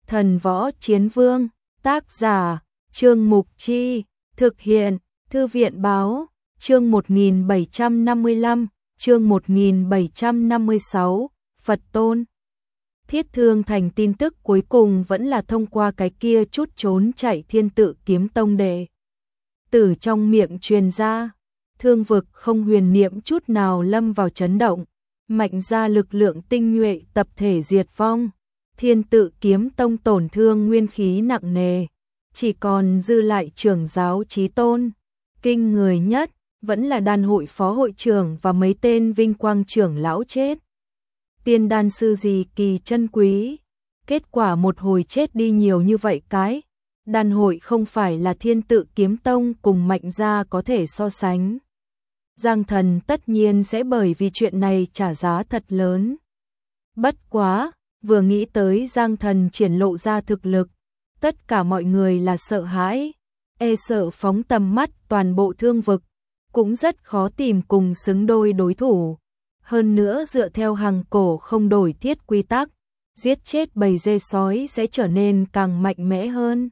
Thần Võ Chiến Vương, tác giả, Trương Mục Chi, thực hiện, Thư viện Báo, chương 1755, chương 1756, Phật Tôn. Thiết Thương Thành tin tức cuối cùng vẫn là thông qua cái kia chút trốn chạy Thiên Tự Kiếm Tông đệ tử trong miệng truyền ra. Thương vực không huyền niệm chút nào lâm vào chấn động, mạnh ra lực lượng tinh nhuệ tập thể diệt vong. Thiên Tự Kiếm Tông tổn thương nguyên khí nặng nề, chỉ còn dư lại trưởng giáo Chí Tôn. Kinh người nhất vẫn là đan hội phó hội trưởng và mấy tên vinh quang trưởng lão chết. Tiên đan sư gì kỳ chân quý, kết quả một hồi chết đi nhiều như vậy cái. Đan hội không phải là Thiên Tự Kiếm Tông cùng mạnh gia có thể so sánh. Giang Thần tất nhiên sẽ bởi vì chuyện này trả giá thật lớn. Bất quá, vừa nghĩ tới Giang Thần triển lộ ra thực lực, tất cả mọi người là sợ hãi, sợ phóng tầm mắt toàn bộ thương vực, cũng rất khó tìm cùng xứng đôi đối thủ. Hơn nữa dựa theo hàng cổ không đổi thiết quy tắc, giết chết bầy dê sói sẽ trở nên càng mạnh mẽ hơn.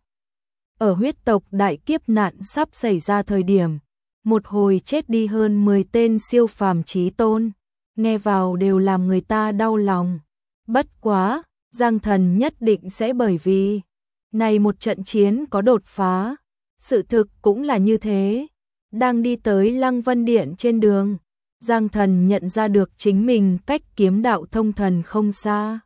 Ở huyết tộc đại kiếp nạn sắp xảy ra thời điểm, một hồi chết đi hơn 10 tên siêu phàm chí tôn, nghe vào đều làm người ta đau lòng. Bất quá, Giang Thần nhất định sẽ bởi vì này một trận chiến có đột phá. Sự thực cũng là như thế. Đang đi tới Lăng Vân Điện trên đường, Giang Thần nhận ra được chính mình cách kiếm đạo thông thần không xa.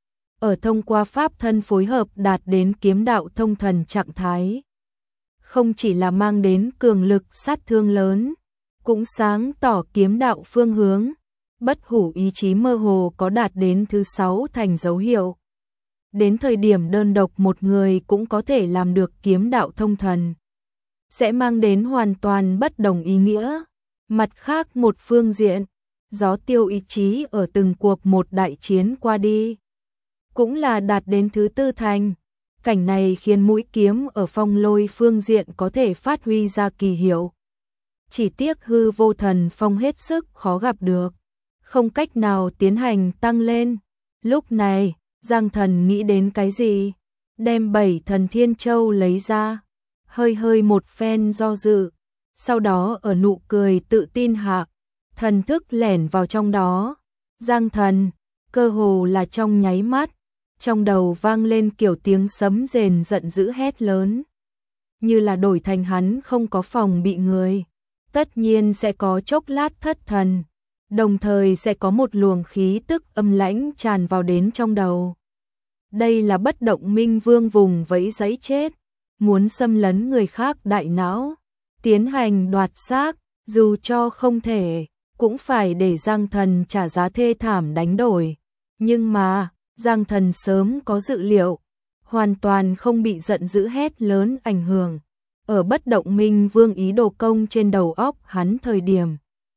Ở thông qua pháp thân phối hợp đạt đến kiếm đạo thông thần trạng thái. Không chỉ là mang đến cường lực sát thương lớn, cũng sáng tỏ kiếm đạo phương hướng. Bất hủ ý chí mơ hồ có đạt đến thứ 6 thành dấu hiệu. Đến thời điểm đơn độc một người cũng có thể làm được kiếm đạo thông thần, sẽ mang đến hoàn toàn bất đồng ý nghĩa. Mặt khác một phương diện, Gió Tiêu ý chí ở từng cuộc một đại chiến qua đi, cũng là đạt đến thứ 4 thành. Cảnh này khiến mũi kiếm ở phong lôi phương diện có thể phát huy ra kỳ hiệu. Chỉ tiếc hư vô thần phong hết sức khó gặp được, không cách nào tiến hành tăng lên. Lúc này, Giang Thần nghĩ đến cái gì? Đem 7 thần thiên châu lấy ra, hơi một phen do dự, sau đó ở nụ cười tự tin hạ, thần thức lẻn vào trong đó. Giang Thần, cơ hồ là trong nháy mắt, trong đầu vang lên kiểu tiếng sấm rền giận dữ hét lớn. Như là đổi thành hắn không có phòng bị người, tất nhiên sẽ có chốc lát thất thần, đồng thời sẽ có một luồng khí tức âm lãnh tràn vào đến trong đầu. Đây là bất động minh vương vùng vẫy giấy chết, muốn xâm lấn người khác đại não, tiến hành đoạt xác, dù cho không thể, cũng phải để Giang Thần trả giá thê thảm đánh đổi. Nhưng mà, Giang Thần sớm có dự liệu, hoàn toàn không bị giận dữ hét lớn ảnh hưởng. Ở bất động minh vương ý đồ công trên đầu óc hắn thời điểm,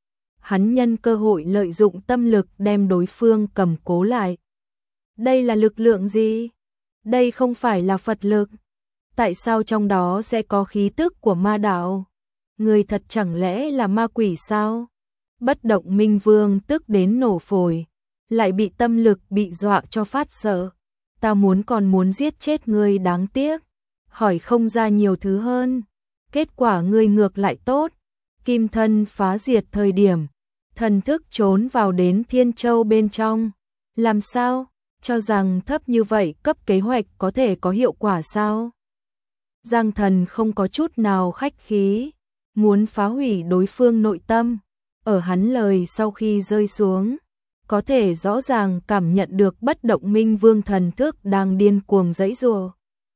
hắn nhân cơ hội lợi dụng tâm lực đem đối phương cầm cố lại. Đây là lực lượng gì? Đây không phải là Phật lực. Tại sao trong đó sẽ có khí tức của ma đạo? Người thật chẳng lẽ là ma quỷ sao? Bất động minh vương tức đến nổ phổi, lại bị tâm lực bị dọa cho phát sợ. Ta còn muốn giết chết ngươi đáng tiếc, hỏi không ra nhiều thứ hơn. Kết quả ngươi ngược lại tốt. Kim thân phá diệt thời điểm, thần thức trốn vào đến Thiên Châu bên trong. Làm sao? Cho rằng thấp như vậy cấp kế hoạch có thể có hiệu quả sao? Giang Thần không có chút nào khách khí, muốn phá hủy đối phương nội tâm. Ở hắn lời sau khi rơi xuống, có thể rõ ràng cảm nhận được bất động minh vương thần thức đang điên cuồng giãy giụa.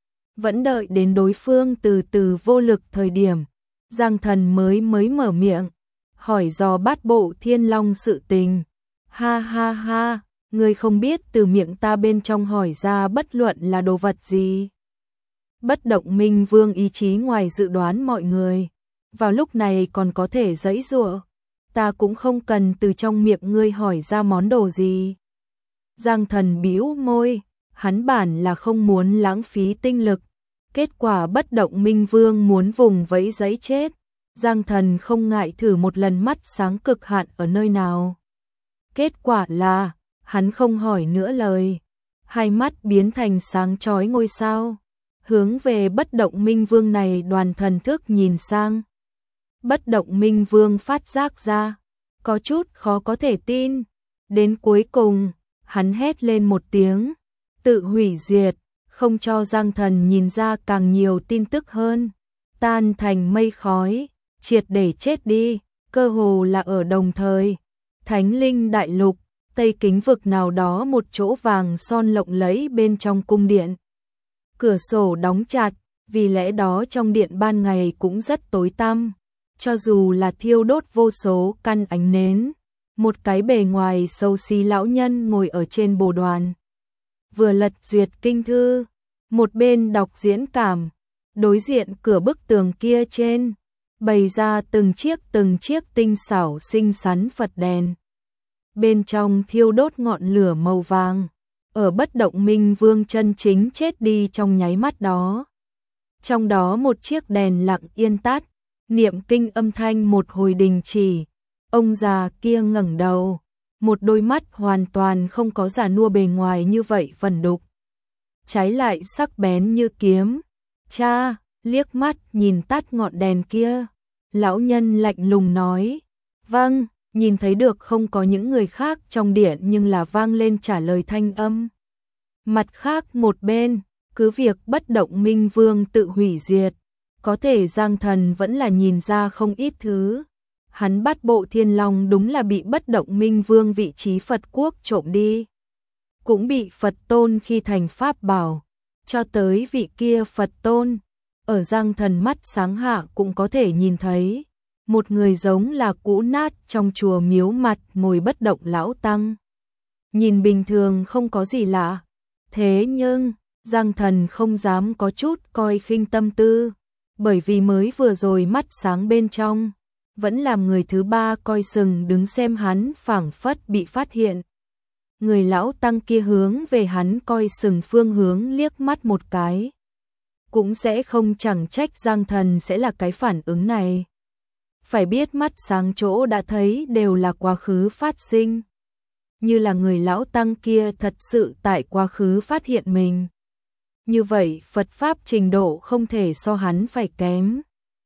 Vẫn đợi đến đối phương từ từ vô lực thời điểm, Giang Thần mới mở miệng, hỏi dò bát bộ thiên long sự tình. Ha ha ha, ngươi không biết từ miệng ta bên trong hỏi ra bất luận là đồ vật gì. Bất động minh vương ý chí ngoài dự đoán mọi người, vào lúc này còn có thể giãy giụa. Ta cũng không cần từ trong miệng ngươi hỏi ra món đồ gì. Giang Thần bĩu môi, hắn bản là không muốn lãng phí tinh lực. Kết quả bất động minh vương muốn vùng vẫy giấy chết. Giang Thần không ngại thử một lần mắt sáng cực hạn ở nơi nào. Kết quả là, hắn không hỏi nữa lời. hai mắt biến thành sáng chói ngôi sao, hướng về Bất Động Minh Vương này đoàn thần thức nhìn sang. Bất Động Minh Vương phát giác ra, có chút khó có thể tin, đến cuối cùng, hắn hét lên một tiếng, tự hủy diệt, không cho Giang Thần nhìn ra càng nhiều tin tức hơn, tan thành mây khói, triệt để chết đi, cơ hồ là ở đồng thời. Thánh Linh Đại Lục, Tây Kính Vực nào đó một chỗ vàng son lộng lẫy bên trong cung điện. Cửa sổ đóng chặt, vì lẽ đó trong điện ban ngày cũng rất tối tăm, cho dù là thiêu đốt vô số căn ánh nến. Một cái bề ngoài xấu xí lão nhân ngồi ở trên bồ đoàn, vừa lật duyệt kinh thư, một bên đọc diễn cảm. Đối diện cửa bức tường kia trên, bày ra từng chiếc tinh xảo xinh xắn Phật đèn. Bên trong thiêu đốt ngọn lửa màu vàng, ở Bất Động Minh Vương chân chính chết đi trong nháy mắt đó. Trong đó một chiếc đèn lặng yên tắt, niệm kinh âm thanh một hồi đình chỉ. Ông già kia ngẩng đầu, một đôi mắt hoàn toàn không có già nua bề ngoài như vậy vẩn đục, trái lại sắc bén như kiếm. Cha, liếc mắt nhìn tắt ngọn đèn kia, lão nhân lạnh lùng nói, vâng, nhìn thấy được không có những người khác trong điện nhưng là vang lên trả lời thanh âm. Mặt khác một bên, cứ việc Bất Động Minh Vương tự hủy diệt, có thể Giang Thần vẫn là nhìn ra không ít thứ. Hắn bắt bộ Thiên Long đúng là bị Bất Động Minh Vương vị trí Phật quốc trộm đi, cũng bị Phật tôn khi thành pháp bảo, cho tới vị kia Phật tôn, ở Giang Thần mắt sáng hạ cũng có thể nhìn thấy, một người giống là cũ nát trong chùa miếu mặt ngồi bất động lão tăng. Nhìn bình thường không có gì lạ, thế nhưng Giang Thần không dám có chút coi khinh tâm tư, bởi vì mới vừa rồi mắt sáng bên trong, vẫn làm người thứ ba coi sừng đứng xem hắn phảng phất bị phát hiện. Người lão tăng kia hướng về hắn coi sừng phương hướng liếc mắt một cái, cũng sẽ không chẳng trách Giang Thần sẽ là cái phản ứng này. Phải biết mắt sáng chỗ đã thấy đều là quá khứ phát sinh, như là người lão tăng kia thật sự tại quá khứ phát hiện mình. Như vậy Phật Pháp trình độ không thể so hắn phải kém.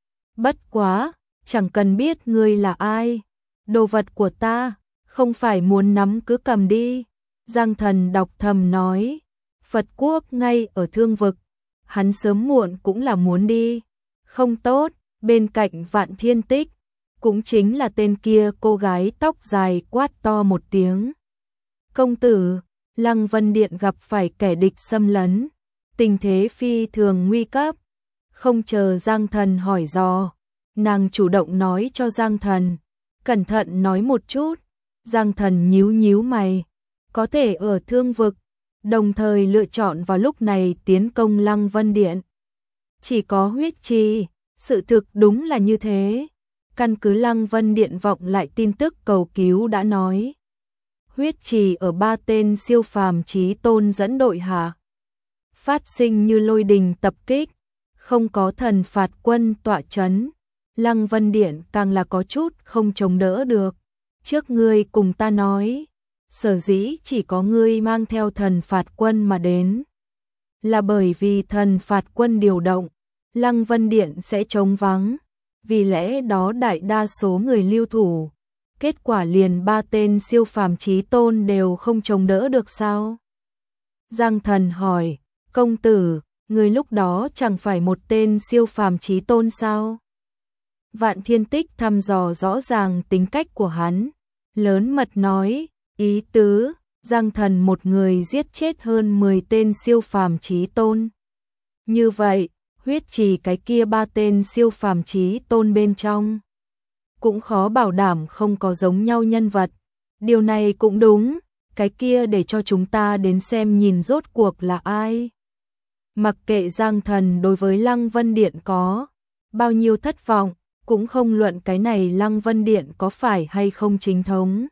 Bất quá, chẳng cần biết ngươi là ai, đồ vật của ta, không phải muốn nắm cứ cầm đi. Giang Thần đọc thầm nói, Phật quốc ngay ở Thương Vực, hắn sớm muộn cũng là muốn đi. Không tốt, bên cạnh Vạn Thiên Tích, cũng chính là tên kia cô gái tóc dài quát to một tiếng. Công tử, Lăng Vân Điện gặp phải kẻ địch xâm lấn, tình thế phi thường nguy cấp. Không chờ Giang Thần hỏi dò, nàng chủ động nói cho Giang Thần, cẩn thận nói một chút. Giang Thần nhíu nhíu mày, có thể ở Thương Vực, đồng thời lựa chọn vào lúc này tiến công Lăng Vân Điện. Chỉ có huyết trì, sự thực đúng là như thế. Căn cứ Lăng Vân Điện vọng lại tin tức cầu cứu đã nói, huyết trì ở 3 tên siêu phàm chí tôn dẫn đội hạ, phát sinh như lôi đình tập kích, không có thần phạt quân tọa chấn, Lăng Vân Điện càng là có chút không chống đỡ được. Trước ngươi cùng ta nói, sở dĩ chỉ có ngươi mang theo thần phạt quân mà đến, là bởi vì thần phạt quân điều động, Lăng Vân Điện sẽ trống vắng, vì lẽ đó đại đa số người lưu thủ. Kết quả liền 3 tên siêu phàm chí tôn đều không chống đỡ được sao? Giang Thần hỏi, công tử, người lúc đó chẳng phải một tên siêu phàm chí tôn sao? Vạn Thiên Tích thăm dò rõ ràng tính cách của hắn, lớn mật nói, ý tứ, Giang Thần một người giết chết hơn 10 tên siêu phàm chí tôn. Như vậy, huyết trì cái kia 3 tên siêu phàm chí tôn bên trong, cũng khó bảo đảm không có giống nhau nhân vật. Điều này cũng đúng, cái kia để cho chúng ta đến xem nhìn rốt cuộc là ai. Mặc kệ Giang Thần đối với Lăng Vân Điện có bao nhiêu thất vọng, cũng không luận cái này Lăng Vân Điện có phải hay không chính thống,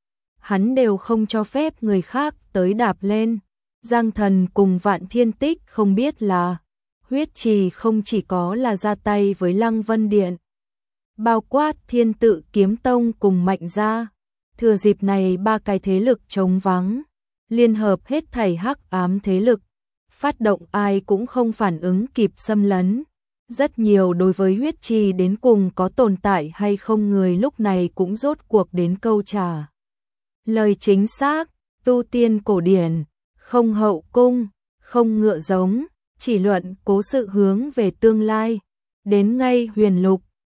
hắn đều không cho phép người khác tới đạp lên. Giang Thần cùng Vạn Thiên Tích không biết là huyết trì không chỉ có là ra tay với Lăng Vân Điện, bao quát Thiên Tự Kiếm Tông cùng Mạnh Gia, thừa dịp này 3 cái thế lực trống vắng, liên hợp hết thảy hắc ám thế lực, phát động ai cũng không phản ứng kịp xâm lấn. Rất nhiều đối với huyết trì đến cùng có tồn tại hay không người lúc này cũng rốt cuộc đến câu trả lời chính xác. Tu tiên cổ điển, không hậu cung, không ngựa giống, chỉ luận cố sự hướng về tương lai. Đến ngay huyền lục,